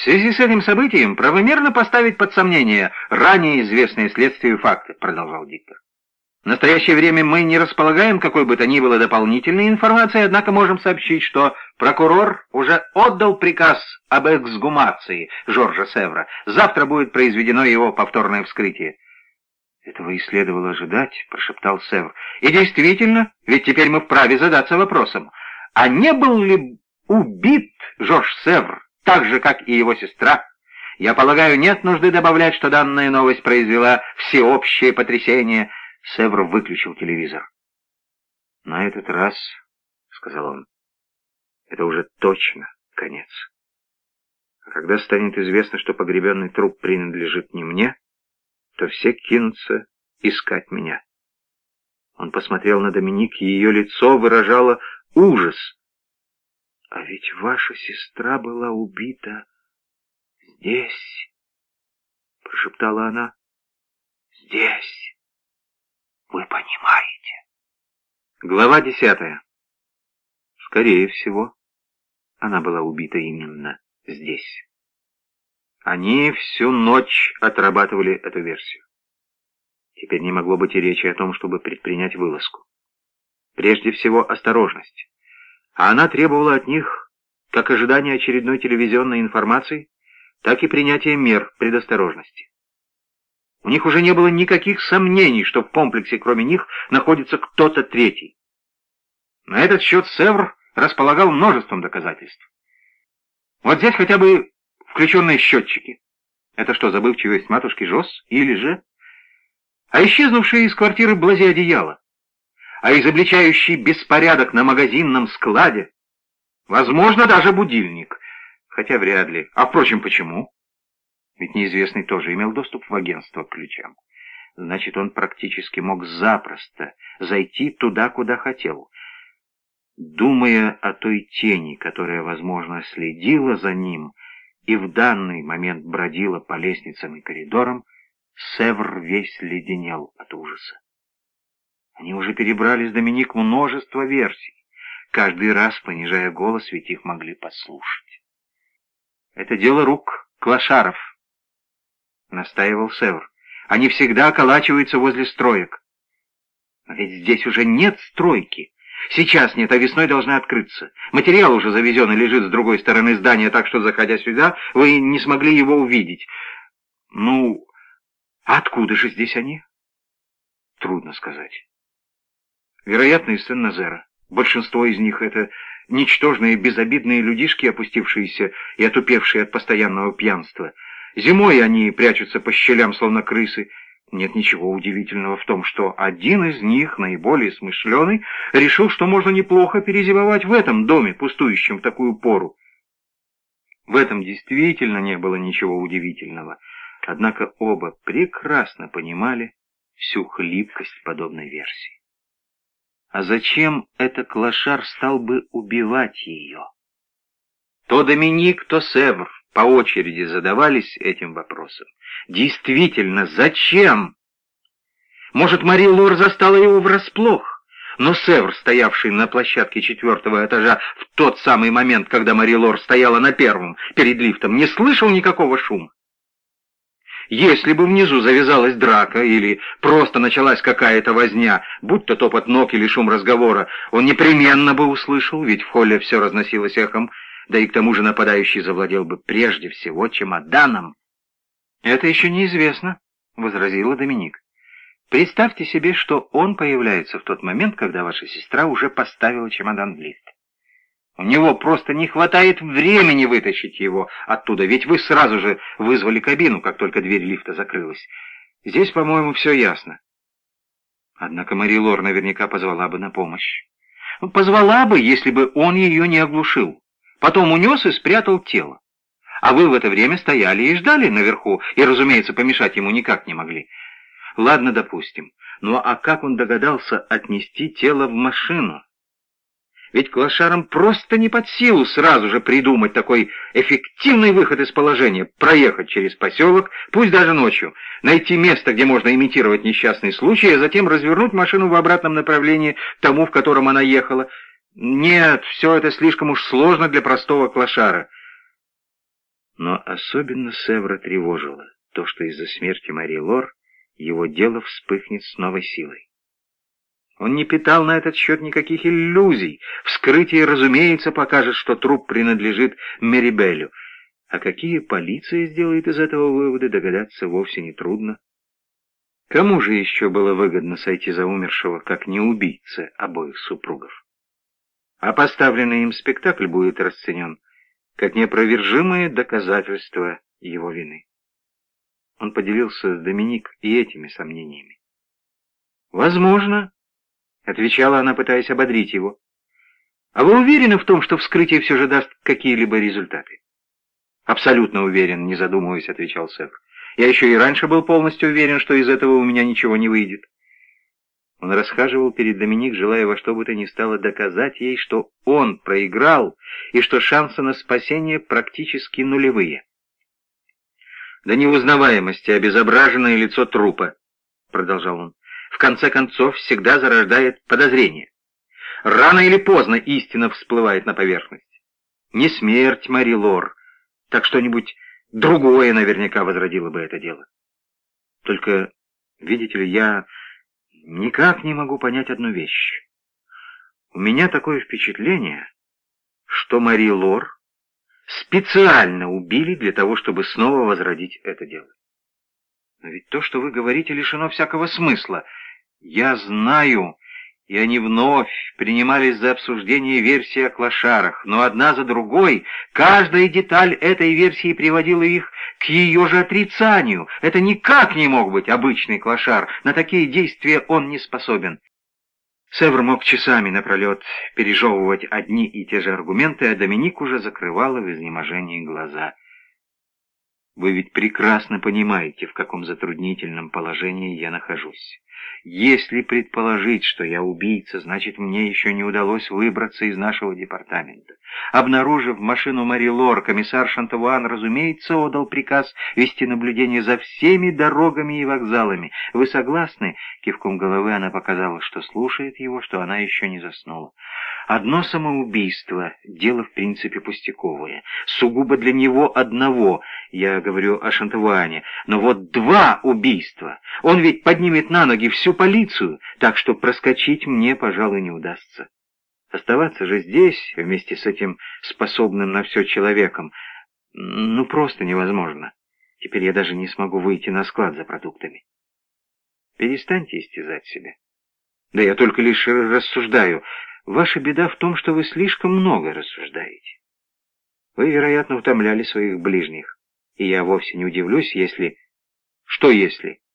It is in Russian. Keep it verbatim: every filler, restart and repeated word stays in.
В связи с этим событием правомерно поставить под сомнение ранее известные следствию факты, продолжал диктор. В настоящее время мы не располагаем какой бы то ни было дополнительной информацией, однако можем сообщить, что прокурор уже отдал приказ об эксгумации Жоржа Севра. Завтра будет произведено его повторное вскрытие. «Этого и следовало ожидать», — прошептал Севр. «И действительно, ведь теперь мы вправе задаться вопросом, а не был ли убит Жорж Севр, так же, как и его сестра? Я полагаю, нет нужды добавлять, что данная новость произвела всеобщее потрясение». Севр выключил телевизор. «На этот раз, — сказал он, — это уже точно конец. А когда станет известно, что погребенный труп принадлежит не мне, то все кинутся искать меня». Он посмотрел на Доминик, и ее лицо выражало ужас. «А ведь ваша сестра была убита здесь, — прошептала она, — здесь. Вы понимаете?» Глава десятая. Скорее всего, она была убита именно здесь. Они всю ночь отрабатывали эту версию. Теперь не могло быть и речи о том, чтобы предпринять вылазку. Прежде всего, осторожность. А она требовала от них как ожидания очередной телевизионной информации, так и принятия мер предосторожности. У них уже не было никаких сомнений, что в комплексе кроме них находится кто-то третий. На этот счет Севр располагал множеством доказательств. Вот здесь хотя бы включенные счетчики. Это что, забывчивость матушки Жос? Или же... А исчезнувшие из квартиры Блази одеяло? А изобличающий беспорядок на магазинном складе? Возможно, даже будильник. Хотя вряд ли. А впрочем, почему? Ведь неизвестный тоже имел доступ в агентство к ключам. Значит, он практически мог запросто зайти туда, куда хотел. Думая о той тени, которая, возможно, следила за ним и в данный момент бродила по лестницам и коридорам, Севр весь леденел от ужаса. Они уже перебрали с Доминик множество версий, каждый раз понижая голос, ведь их могли подслушать. «Это дело рук клошаров», — настаивал Севр. «Они всегда околачиваются возле строек». «Но ведь здесь уже нет стройки. Сейчас нет, а весной должна открыться. Материал уже завезен и лежит с другой стороны здания, так что, заходя сюда, вы не смогли его увидеть». «Ну, откуда же здесь они?» «Трудно сказать. Вероятно, из Сен-Назера. Большинство из них — это ничтожные безобидные людишки, опустившиеся и отупевшие от постоянного пьянства. Зимой они прячутся по щелям, словно крысы. Нет ничего удивительного в том, что один из них, наиболее смышленый, решил, что можно неплохо перезимовать в этом доме, пустующем в такую пору. В этом действительно не было ничего удивительного, однако оба прекрасно понимали всю хлипкость подобной версии. А зачем этот клошар стал бы убивать ее? То Доминик, то Севр по очереди задавались этим вопросом. Действительно, зачем? Может, Мари Лор застала его врасплох, но Севр, стоявший на площадке четвертого этажа в тот самый момент, когда Мари Лор стояла на первом перед лифтом, не слышал никакого шума. Если бы внизу завязалась драка или просто началась какая-то возня, будь то топот ног или шум разговора, он непременно бы услышал, ведь в холле все разносилось эхом, да и к тому же нападающий завладел бы прежде всего чемоданом. «Это еще неизвестно», — возразила Доминик. «Представьте себе, что он появляется в тот момент, когда ваша сестра уже поставила чемодан в лифт. У него просто не хватает времени вытащить его оттуда, ведь вы сразу же вызвали кабину, как только дверь лифта закрылась. Здесь, по-моему, все ясно. Однако Мари Лор наверняка позвала бы на помощь. Позвала бы, если бы он ее не оглушил. Потом унес и спрятал тело. А вы в это время стояли и ждали наверху, и, разумеется, помешать ему никак не могли. Ладно, допустим. Ну а как он догадался отнести тело в машину? Ведь клошарам просто не под силу сразу же придумать такой эффективный выход из положения, проехать через поселок, пусть даже ночью, найти место, где можно имитировать несчастный случай, а затем развернуть машину в обратном направлении тому, в котором она ехала. Нет, все это слишком уж сложно для простого клошара. Но особенно Севра тревожило то, что из-за смерти Мари Лор его дело вспыхнет с новой силой. Он не питал на этот счет никаких иллюзий. Вскрытие, разумеется, покажет, что труп принадлежит Мерибелю. А какие полиция сделает из этого выводы, догадаться вовсе не трудно. Кому же еще было выгодно сойти за умершего, как не убийце обоих супругов? А поставленный им спектакль будет расценен как неопровержимое доказательство его вины. Он поделился с Доминик и этими сомнениями. «Возможно», — отвечала она, пытаясь ободрить его. «А вы уверены в том, что вскрытие все же даст какие-либо результаты?» «Абсолютно уверен», — не задумываясь, отвечал Севр. «Я еще и раньше был полностью уверен, что из этого у меня ничего не выйдет». Он расхаживал перед Доминик, желая во что бы то ни стало доказать ей, что он проиграл и что шансы на спасение практически нулевые. «До неузнаваемости обезображенное лицо трупа», — продолжал он, — «в конце концов всегда зарождает подозрение. Рано или поздно истина всплывает на поверхность. Не смерть Мари Лор, так что-нибудь другое наверняка возродило бы это дело. Только, видите ли, я никак не могу понять одну вещь. У меня такое впечатление, что Мари Лор специально убили для того, чтобы снова возродить это дело. Но ведь то, что вы говорите, лишено всякого смысла. Я знаю, и они вновь принимались за обсуждение версии о клошарах, но одна за другой каждая деталь этой версии приводила их к ее же отрицанию. Это никак не мог быть обычный клошар, на такие действия он не способен. Севр мог часами напролет пережевывать одни и те же аргументы, а Доминик уже закрывала в изнеможении глаза. «Вы ведь прекрасно понимаете, в каком затруднительном положении я нахожусь. Если предположить, что я убийца, значит, мне еще не удалось выбраться из нашего департамента. Обнаружив машину Мари Лор, комиссар Шантавуан, разумеется, отдал приказ вести наблюдение за всеми дорогами и вокзалами. Вы согласны?» Кивком головы она показала, что слушает его, что она еще не заснула. «Одно самоубийство — дело в принципе пустяковое. Сугубо для него одного, я говорю о Шантавуане. Но вот два убийства! Он ведь поднимет на ноги всю полицию, так что проскочить мне, пожалуй, не удастся. Оставаться же здесь, вместе с этим способным на все человеком, ну просто невозможно. Теперь я даже не смогу выйти на склад за продуктами. Перестаньте истязать себя. Да я только лишь рассуждаю. Ваша беда в том, что вы слишком много рассуждаете. Вы, вероятно, утомляли своих ближних, и я вовсе не удивлюсь, если... Что если?